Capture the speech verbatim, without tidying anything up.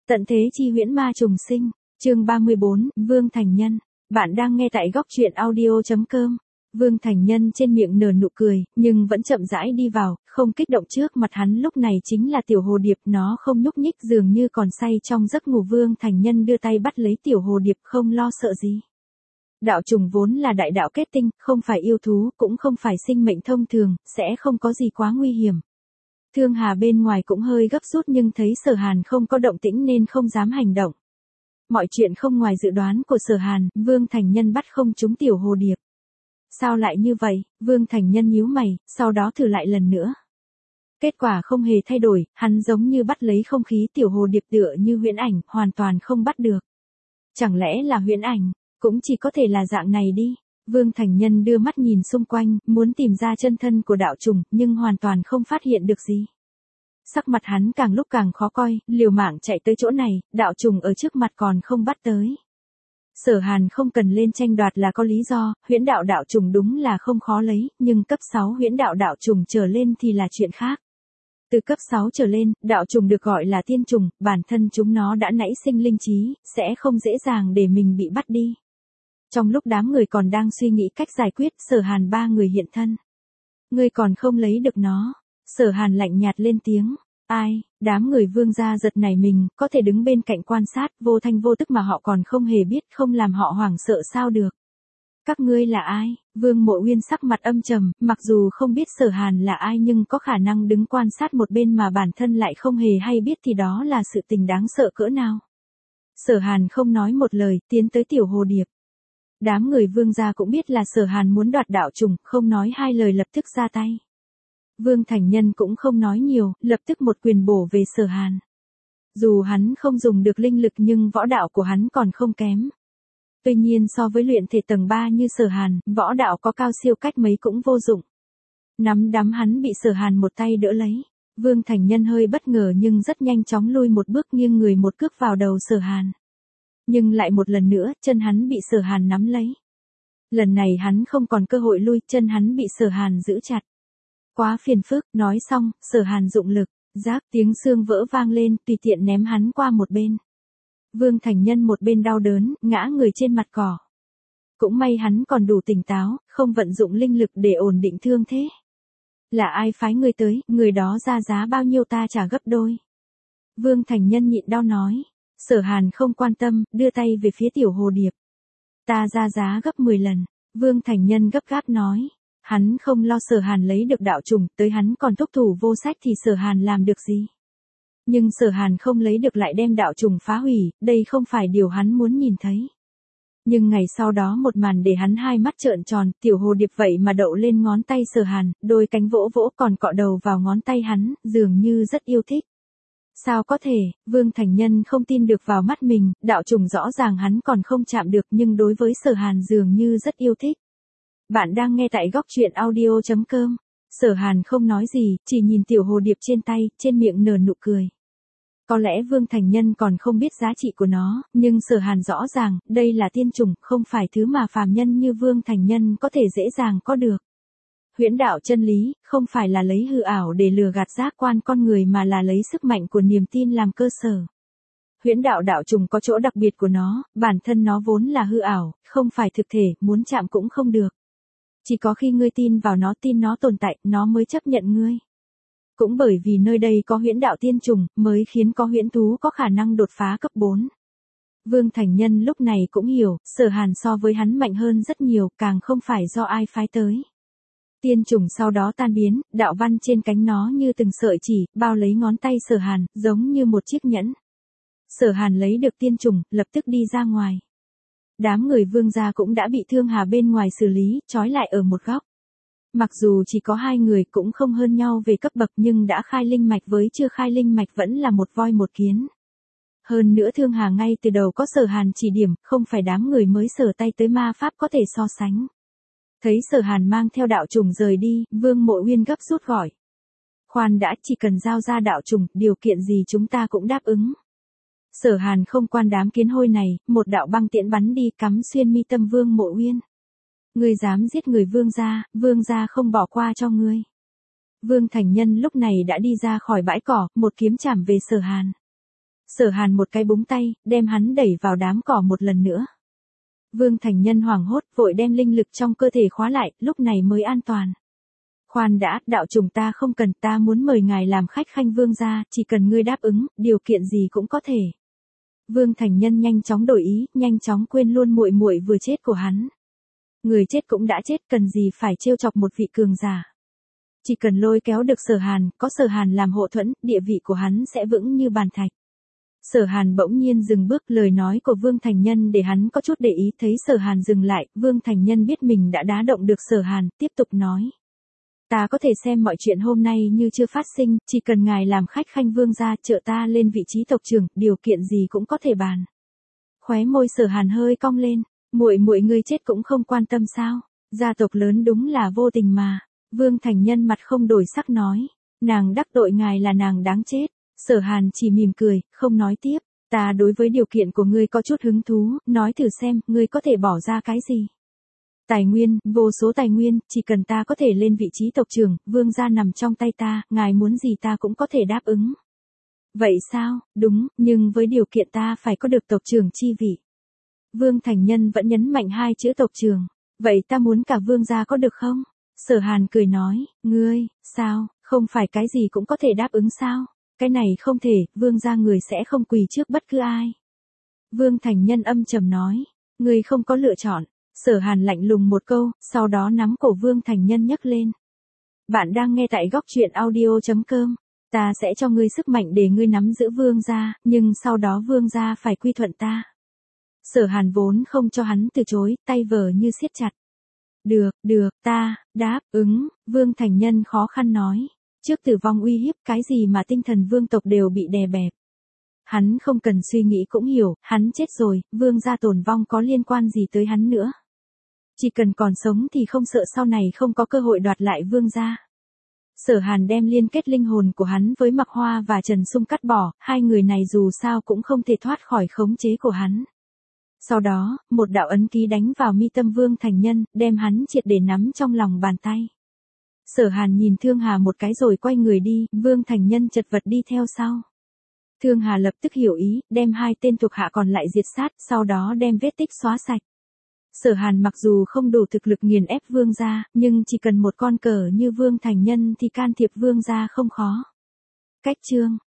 Tận thế chi huyễn ma trùng sinh, chương ba mươi bốn, Vương Thành Nhân. Bạn đang nghe tại góc truyện audio chấm com. Vương Thành Nhân trên miệng nở nụ cười, nhưng vẫn chậm rãi đi vào, không kích động. Trước mặt hắn lúc này chính là tiểu hồ điệp, nó không nhúc nhích dường như còn say trong giấc ngủ. Vương Thành Nhân đưa tay bắt lấy tiểu hồ điệp, không lo sợ gì. Đạo trùng vốn là đại đạo kết tinh, không phải yêu thú, cũng không phải sinh mệnh thông thường, sẽ không có gì quá nguy hiểm. Thương Hà bên ngoài cũng hơi gấp rút nhưng thấy Sở Hàn không có động tĩnh nên không dám hành động. Mọi chuyện không ngoài dự đoán của Sở Hàn, Vương Thành Nhân bắt không trúng tiểu hồ điệp. Sao lại như vậy? Vương Thành Nhân nhíu mày, sau đó thử lại lần nữa. Kết quả không hề thay đổi, hắn giống như bắt lấy không khí. Tiểu hồ điệp tựa như huyễn ảnh, hoàn toàn không bắt được. Chẳng lẽ là huyễn ảnh? Cũng chỉ có thể là dạng này đi. Vương Thành Nhân đưa mắt nhìn xung quanh, muốn tìm ra chân thân của đạo trùng, nhưng hoàn toàn không phát hiện được gì. Sắc mặt hắn càng lúc càng khó coi, liều mạng chạy tới chỗ này, đạo trùng ở trước mặt còn không bắt tới. Sở Hàn không cần lên tranh đoạt là có lý do, huyễn đạo đạo trùng đúng là không khó lấy, nhưng cấp sáu huyễn đạo đạo trùng trở lên thì là chuyện khác. Từ cấp sáu trở lên, đạo trùng được gọi là tiên trùng, bản thân chúng nó đã nảy sinh linh trí, sẽ không dễ dàng để mình bị bắt đi. Trong lúc đám người còn đang suy nghĩ cách giải quyết, Sở Hàn ba người hiện thân. Ngươi còn không lấy được nó. Sở Hàn lạnh nhạt lên tiếng. Ai? Đám người Vương gia giật nảy mình, có thể đứng bên cạnh quan sát, vô thanh vô tức mà họ còn không hề biết, không làm họ hoảng sợ sao được. Các ngươi là ai? Vương Mộ Uyên sắc mặt âm trầm, mặc dù không biết Sở Hàn là ai nhưng có khả năng đứng quan sát một bên mà bản thân lại không hề hay biết thì đó là sự tình đáng sợ cỡ nào. Sở Hàn không nói một lời, tiến tới tiểu hồ điệp. Đám người Vương gia cũng biết là Sở Hàn muốn đoạt đạo trùng, không nói hai lời lập tức ra tay. Vương Thành Nhân cũng không nói nhiều, lập tức một quyền bổ về Sở Hàn. Dù hắn không dùng được linh lực nhưng võ đạo của hắn còn không kém. Tuy nhiên so với luyện thể tầng ba như Sở Hàn, võ đạo có cao siêu cách mấy cũng vô dụng. Nắm đấm hắn bị Sở Hàn một tay đỡ lấy. Vương Thành Nhân hơi bất ngờ nhưng rất nhanh chóng lui một bước nghiêng người một cước vào đầu Sở Hàn. Nhưng lại một lần nữa, chân hắn bị Sở Hàn nắm lấy. Lần này hắn không còn cơ hội lui, chân hắn bị Sở Hàn giữ chặt. Quá phiền phức, nói xong, Sở Hàn dụng lực, rác tiếng xương vỡ vang lên, tùy tiện ném hắn qua một bên. Vương Thành Nhân một bên đau đớn, ngã người trên mặt cỏ. Cũng may hắn còn đủ tỉnh táo, không vận dụng linh lực để ổn định thương thế. Là ai phái người tới, người đó ra giá bao nhiêu ta trả gấp đôi. Vương Thành Nhân nhịn đau nói. Sở Hàn không quan tâm, đưa tay về phía tiểu hồ điệp. Ta ra giá gấp mười lần. Vương Thành Nhân gấp gáp nói. Hắn không lo Sở Hàn lấy được đạo trùng, tới hắn còn thúc thủ vô sách thì Sở Hàn làm được gì. Nhưng Sở Hàn không lấy được lại đem đạo trùng phá hủy, đây không phải điều hắn muốn nhìn thấy. Nhưng ngày sau đó một màn để hắn hai mắt trợn tròn, tiểu hồ điệp vậy mà đậu lên ngón tay Sở Hàn, đôi cánh vỗ vỗ còn cọ đầu vào ngón tay hắn, dường như rất yêu thích. Sao có thể, Vương Thành Nhân không tin được vào mắt mình, đạo trùng rõ ràng hắn còn không chạm được nhưng đối với Sở Hàn dường như rất yêu thích. Bạn đang nghe tại góc truyện audio chấm com. Sở Hàn không nói gì, chỉ nhìn tiểu hồ điệp trên tay, trên miệng nở nụ cười. Có lẽ Vương Thành Nhân còn không biết giá trị của nó, nhưng Sở Hàn rõ ràng, đây là tiên trùng, không phải thứ mà phàm nhân như Vương Thành Nhân có thể dễ dàng có được. Huyễn đạo chân lý, không phải là lấy hư ảo để lừa gạt giác quan con người mà là lấy sức mạnh của niềm tin làm cơ sở. Huyễn đạo đạo trùng có chỗ đặc biệt của nó, bản thân nó vốn là hư ảo, không phải thực thể, muốn chạm cũng không được. Chỉ có khi ngươi tin vào nó, tin nó tồn tại, nó mới chấp nhận ngươi. Cũng bởi vì nơi đây có huyễn đạo tiên trùng, mới khiến có huyễn thú có khả năng đột phá cấp bốn. Vương Thành Nhân lúc này cũng hiểu, Sở Hàn so với hắn mạnh hơn rất nhiều, càng không phải do ai phái tới. Tiên trùng sau đó tan biến, đạo văn trên cánh nó như từng sợi chỉ, bao lấy ngón tay Sở Hàn, giống như một chiếc nhẫn. Sở Hàn lấy được tiên trùng, lập tức đi ra ngoài. Đám người Vương gia cũng đã bị Thương Hà bên ngoài xử lý, trói lại ở một góc. Mặc dù chỉ có hai người cũng không hơn nhau về cấp bậc nhưng đã khai linh mạch với chưa khai linh mạch vẫn là một voi một kiến. Hơn nữa Thương Hà ngay từ đầu có Sở Hàn chỉ điểm, không phải đám người mới sở tay tới ma pháp có thể so sánh. Thấy Sở Hàn mang theo đạo trùng rời đi, Vương Mộ Uyên gấp rút gọi. Khoan đã, chỉ cần giao ra đạo trùng, điều kiện gì chúng ta cũng đáp ứng. Sở Hàn không quan đám kiến hôi này, một đạo băng tiễn bắn đi cắm xuyên mi tâm Vương Mộ Uyên. Ngươi dám giết người Vương gia, Vương gia không bỏ qua cho ngươi. Vương Thành Nhân lúc này đã đi ra khỏi bãi cỏ, một kiếm chảm về Sở Hàn. Sở Hàn một cái búng tay, đem hắn đẩy vào đám cỏ một lần nữa. Vương Thành Nhân hoảng hốt, vội đem linh lực trong cơ thể khóa lại, lúc này mới an toàn. Khoan đã, đạo trùng ta không cần, ta muốn mời ngài làm khách khanh vương gia, chỉ cần ngươi đáp ứng, điều kiện gì cũng có thể. Vương Thành Nhân nhanh chóng đổi ý, nhanh chóng quên luôn muội muội vừa chết của hắn. Người chết cũng đã chết, cần gì phải trêu chọc một vị cường giả. Chỉ cần lôi kéo được Sở Hàn, có Sở Hàn làm hộ thuẫn, địa vị của hắn sẽ vững như bàn thạch. Sở Hàn bỗng nhiên dừng bước, lời nói của Vương Thành Nhân để hắn có chút để ý, thấy Sở Hàn dừng lại, Vương Thành Nhân biết mình đã đá động được Sở Hàn, tiếp tục nói. Ta có thể xem mọi chuyện hôm nay như chưa phát sinh, chỉ cần ngài làm khách khanh vương gia, trợ ta lên vị trí tộc trưởng, điều kiện gì cũng có thể bàn. Khóe môi Sở Hàn hơi cong lên, muội muội ngươi chết cũng không quan tâm sao? Gia tộc lớn đúng là vô tình mà. Vương Thành Nhân mặt không đổi sắc nói, nàng đắc tội ngài là nàng đáng chết. Sở Hàn chỉ mỉm cười, không nói tiếp. Ta đối với điều kiện của ngươi có chút hứng thú, nói thử xem, ngươi có thể bỏ ra cái gì? Tài nguyên, vô số tài nguyên, chỉ cần ta có thể lên vị trí tộc trưởng, vương gia nằm trong tay ta, ngài muốn gì ta cũng có thể đáp ứng. Vậy sao? Đúng, nhưng với điều kiện ta phải có được tộc trưởng chi vị. Vương Thành Nhân vẫn nhấn mạnh hai chữ tộc trưởng. Vậy ta muốn cả vương gia có được không? Sở Hàn cười nói, ngươi, sao, không phải cái gì cũng có thể đáp ứng sao? Cái này không thể, vương gia người sẽ không quỳ trước bất cứ ai. Vương Thành Nhân âm trầm nói, ngươi không có lựa chọn. Sở Hàn lạnh lùng một câu, sau đó nắm cổ Vương Thành Nhân nhấc lên. Bạn đang nghe tại góc truyện audio chấm com. Ta sẽ cho ngươi sức mạnh để ngươi nắm giữ vương gia, nhưng sau đó vương gia phải quy thuận ta. Sở Hàn vốn không cho hắn từ chối, tay vờ như siết chặt. Được, được, ta, đáp, ứng, Vương Thành Nhân khó khăn nói. Trước tử vong uy hiếp, cái gì mà tinh thần vương tộc đều bị đè bẹp. Hắn không cần suy nghĩ cũng hiểu, hắn chết rồi, vương gia tổn vong có liên quan gì tới hắn nữa. Chỉ cần còn sống thì không sợ sau này không có cơ hội đoạt lại vương gia. Sở Hàn đem liên kết linh hồn của hắn với Mạc Hoa và Trần Sung cắt bỏ, hai người này dù sao cũng không thể thoát khỏi khống chế của hắn. Sau đó, một đạo ấn ký đánh vào mi tâm Vương Thành Nhân, đem hắn triệt để nắm trong lòng bàn tay. Sở Hàn nhìn Thương Hà một cái rồi quay người đi, Vương Thành Nhân chật vật đi theo sau. Thương Hà lập tức hiểu ý, đem hai tên thuộc hạ còn lại diệt sát, sau đó đem vết tích xóa sạch. Sở Hàn mặc dù không đủ thực lực nghiền ép vương gia, nhưng chỉ cần một con cờ như Vương Thành Nhân thì can thiệp vương gia không khó. Cách chương